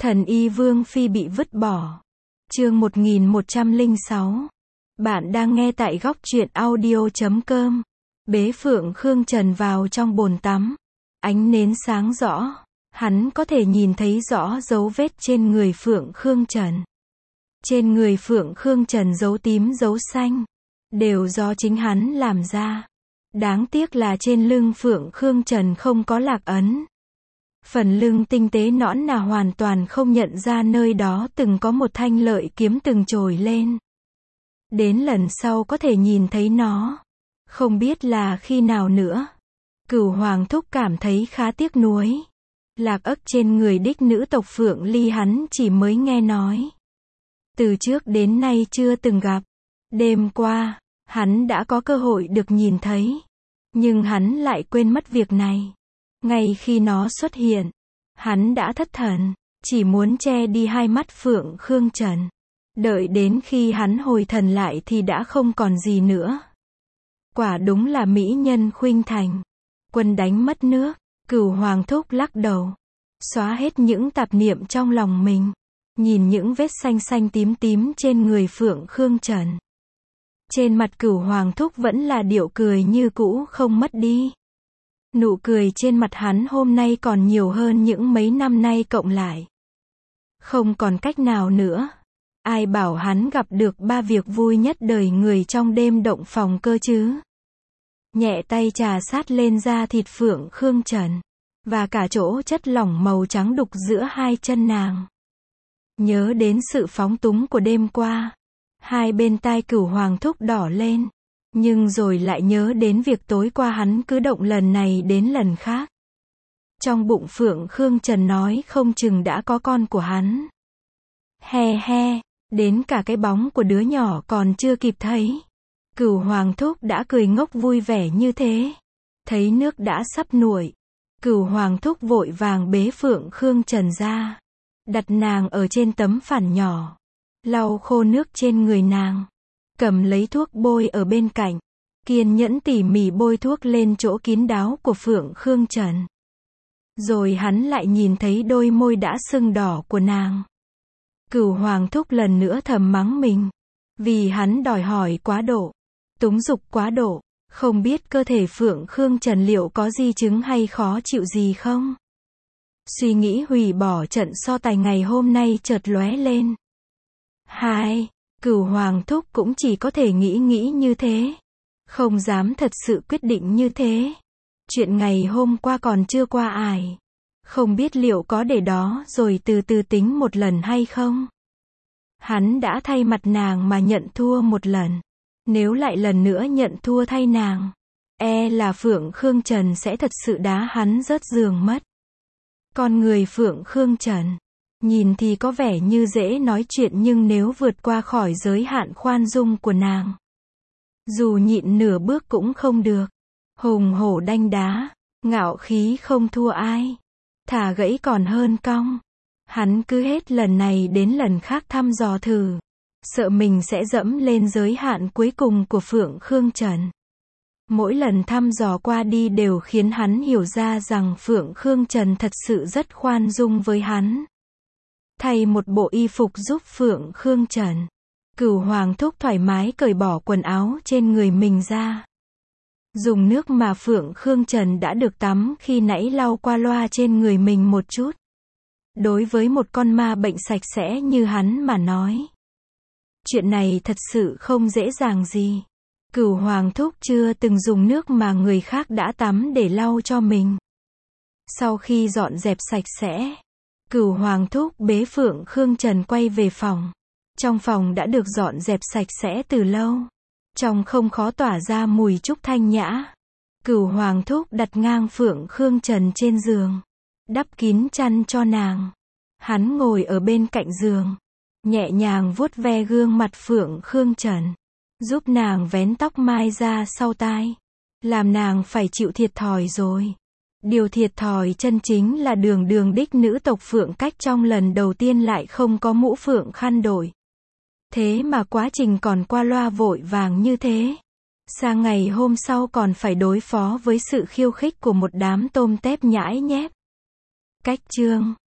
Thần y Vương Phi bị vứt bỏ. Chương 1106. Bạn đang nghe tại góc truyện audio.com. Bế Phượng Khương Trần vào trong bồn tắm. Ánh nến sáng rõ. Hắn có thể nhìn thấy rõ dấu vết trên người Phượng Khương Trần. Trên người Phượng Khương Trần dấu tím dấu xanh. Đều do chính hắn làm ra. Đáng tiếc là trên lưng Phượng Khương Trần không có lạc ấn. Phần lưng tinh tế nõn nà hoàn toàn không nhận ra nơi đó từng có một thanh lợi kiếm từng trồi lên. Đến lần sau có thể nhìn thấy nó. Không biết là khi nào nữa. Cửu Hoàng Thúc cảm thấy khá tiếc nuối. Lạc ức trên người đích nữ tộc Phượng Ly hắn chỉ mới nghe nói. Từ trước đến nay chưa từng gặp. Đêm qua, hắn đã có cơ hội được nhìn thấy. Nhưng hắn lại quên mất việc này. Ngay khi nó xuất hiện, hắn đã thất thần, chỉ muốn che đi hai mắt Phượng Khương Trần. Đợi đến khi hắn hồi thần lại thì đã không còn gì nữa. Quả đúng là mỹ nhân khuynh thành. Quân đánh mất nước, Cửu Hoàng Thúc lắc đầu. Xóa hết những tạp niệm trong lòng mình. Nhìn những vết xanh xanh tím tím trên người Phượng Khương Trần. Trên mặt Cửu Hoàng Thúc vẫn là điệu cười như cũ không mất đi. Nụ cười trên mặt hắn hôm nay còn nhiều hơn những mấy năm nay cộng lại. Không còn cách nào nữa. Ai bảo hắn gặp được ba việc vui nhất đời người trong đêm động phòng cơ chứ. Nhẹ tay trà sát lên da thịt Phượng Khương Trần. Và cả chỗ chất lỏng màu trắng đục giữa hai chân nàng. Nhớ đến sự phóng túng của đêm qua. Hai bên tai Cửu Hoàng Thúc đỏ lên. Nhưng rồi lại nhớ đến việc tối qua hắn cứ động lần này đến lần khác. Trong bụng Phượng Khương Trần nói không chừng đã có con của hắn. He he, đến cả cái bóng của đứa nhỏ còn chưa kịp thấy. Cửu Hoàng Thúc đã cười ngốc vui vẻ như thế. Thấy nước đã sắp nguội. Cửu Hoàng Thúc vội vàng bế Phượng Khương Trần ra. Đặt nàng ở trên tấm phản nhỏ. Lau khô nước trên người nàng. Cầm lấy thuốc bôi ở bên cạnh. Kiên nhẫn tỉ mỉ bôi thuốc lên chỗ kín đáo của Phượng Khương Trần. Rồi hắn lại nhìn thấy đôi môi đã sưng đỏ của nàng. Cửu Hoàng Thúc lần nữa thầm mắng mình. Vì hắn đòi hỏi quá độ. Túng dục quá độ. Không biết cơ thể Phượng Khương Trần liệu có di chứng hay khó chịu gì không? Suy nghĩ hủy bỏ trận so tài ngày hôm nay chợt lóe lên. Cửu Hoàng Thúc cũng chỉ có thể nghĩ như thế. Không dám thật sự quyết định như thế. Chuyện ngày hôm qua còn chưa qua ải. Không biết liệu có để đó rồi từ từ tính một lần hay không. Hắn đã thay mặt nàng mà nhận thua một lần. Nếu lại lần nữa nhận thua thay nàng, là Phượng Khương Trần sẽ thật sự đá hắn rớt giường mất. Con người Phượng Khương Trần, nhìn thì có vẻ như dễ nói chuyện nhưng nếu vượt qua khỏi giới hạn khoan dung của nàng, dù nhịn nửa bước cũng không được. Hùng hổ đanh đá, ngạo khí không thua ai. Thà gãy còn hơn cong. Hắn cứ hết lần này đến lần khác thăm dò thử. Sợ mình sẽ dẫm lên giới hạn cuối cùng của Phượng Khương Trần. Mỗi lần thăm dò qua đi đều khiến hắn hiểu ra rằng Phượng Khương Trần thật sự rất khoan dung với hắn. Thay một bộ y phục giúp Phượng Khương Trần. Cửu Hoàng Thúc thoải mái cởi bỏ quần áo trên người mình ra. Dùng nước mà Phượng Khương Trần đã được tắm khi nãy lau qua loa trên người mình một chút. Đối với một con ma bệnh sạch sẽ như hắn mà nói. Chuyện này thật sự không dễ dàng gì. Cửu Hoàng Thúc chưa từng dùng nước mà người khác đã tắm để lau cho mình. Sau khi dọn dẹp sạch sẽ, Cửu Hoàng Thúc bế Phượng Khương Trần quay về phòng. Trong phòng đã được dọn dẹp sạch sẽ từ lâu. Trong không khó tỏa ra mùi trúc thanh nhã. Cửu Hoàng Thúc đặt ngang Phượng Khương Trần trên giường. Đắp kín chăn cho nàng. Hắn ngồi ở bên cạnh giường. Nhẹ nhàng vuốt ve gương mặt Phượng Khương Trần. Giúp nàng vén tóc mai ra sau tai. Làm nàng phải chịu thiệt thòi rồi. Điều thiệt thòi chân chính là đường đích nữ tộc Phượng Cách trong lần đầu tiên lại không có mũ phượng khăn đội. Thế mà quá trình còn qua loa vội vàng như thế. Sang ngày hôm sau còn phải đối phó với sự khiêu khích của một đám tôm tép nhãi nhép. Cách chương